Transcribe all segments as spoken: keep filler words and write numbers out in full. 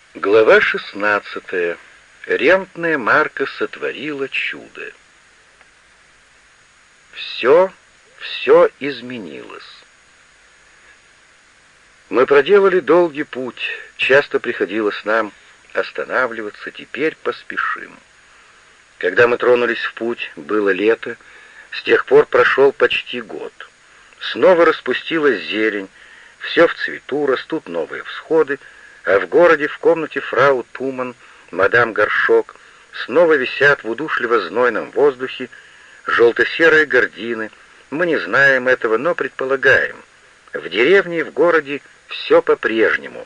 Глава шестнадцатая. Рентная марка сотворила чудо. Все, все изменилось. Мы проделали долгий путь, часто приходилось нам останавливаться, теперь поспешим. Когда мы тронулись в путь, было лето, с тех пор прошел почти год. Снова распустилась зелень, все в цвету, растут новые всходы, а в городе, в комнате фрау Туман, мадам Горшок, снова висят в удушливо-знойном воздухе желто-серые гардины. Мы не знаем этого, но предполагаем. В деревне и в городе все по-прежнему.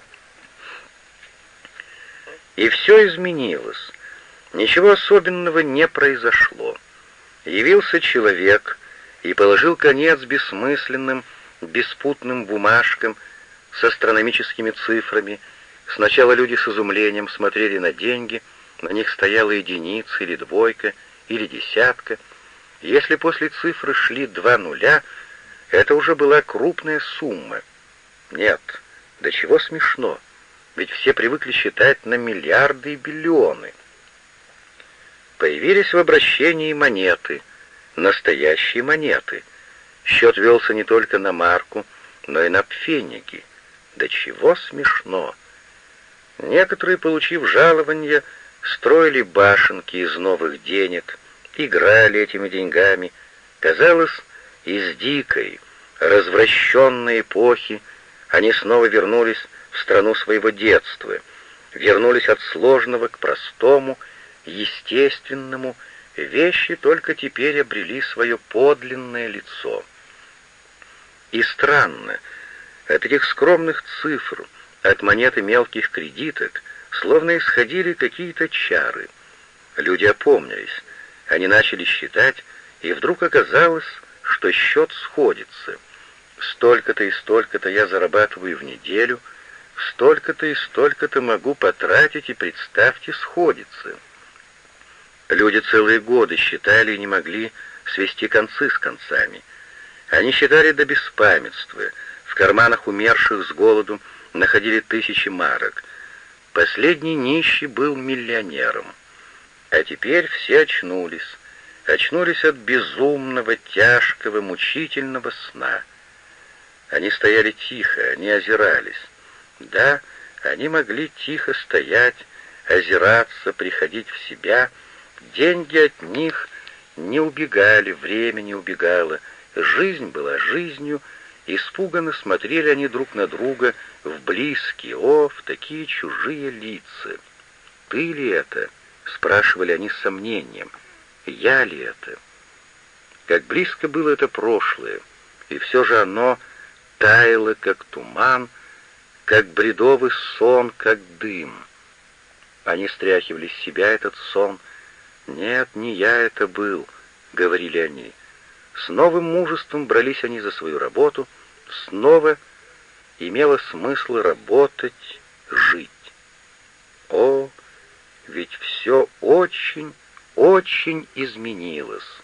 И все изменилось. Ничего особенного не произошло. Явился человек и положил конец бессмысленным, беспутным бумажкам с астрономическими цифрами. Сначала люди с изумлением смотрели на деньги, на них стояла единица или двойка, или десятка. Если после цифры шли два нуля, это уже была крупная сумма. Нет, до чего смешно, ведь все привыкли считать на миллиарды и биллионы. Появились в обращении монеты, настоящие монеты. Счет велся не только на марку, но и на пфенниги. До чего смешно! Некоторые, получив жалования, строили башенки из новых денег, играли этими деньгами. Казалось, из дикой, развращенной эпохи они снова вернулись в страну своего детства, вернулись от сложного к простому, естественному, вещи только теперь обрели свое подлинное лицо. И странно, от этих скромных цифр, от монеты мелких кредиток, словно исходили какие-то чары. Люди опомнились, они начали считать, и вдруг оказалось, что счет сходится. Столько-то и столько-то я зарабатываю в неделю, столько-то и столько-то могу потратить, и, представьте, сходится. Люди целые годы считали и не могли свести концы с концами. Они считали до беспамятства, в карманах умерших с голоду находили тысячи марок. Последний нищий был миллионером. А теперь все очнулись. Очнулись от безумного, тяжкого, мучительного сна. Они стояли тихо, они озирались. Да, они могли тихо стоять, озираться, приходить в себя. Деньги от них не убегали, время не убегало. Жизнь была жизнью. Испуганно смотрели они друг на друга в близкие, о, в такие чужие лица. «Ты ли это?» — спрашивали они с сомнением. «Я ли это?» Как близко было это прошлое, и все же оно таяло, как туман, как бредовый сон, как дым. Они стряхивали с себя этот сон. «Нет, не я это был», — говорили они. С новым мужеством брались они за свою работу, снова имело смысл работать, жить. О, ведь все очень, очень изменилось.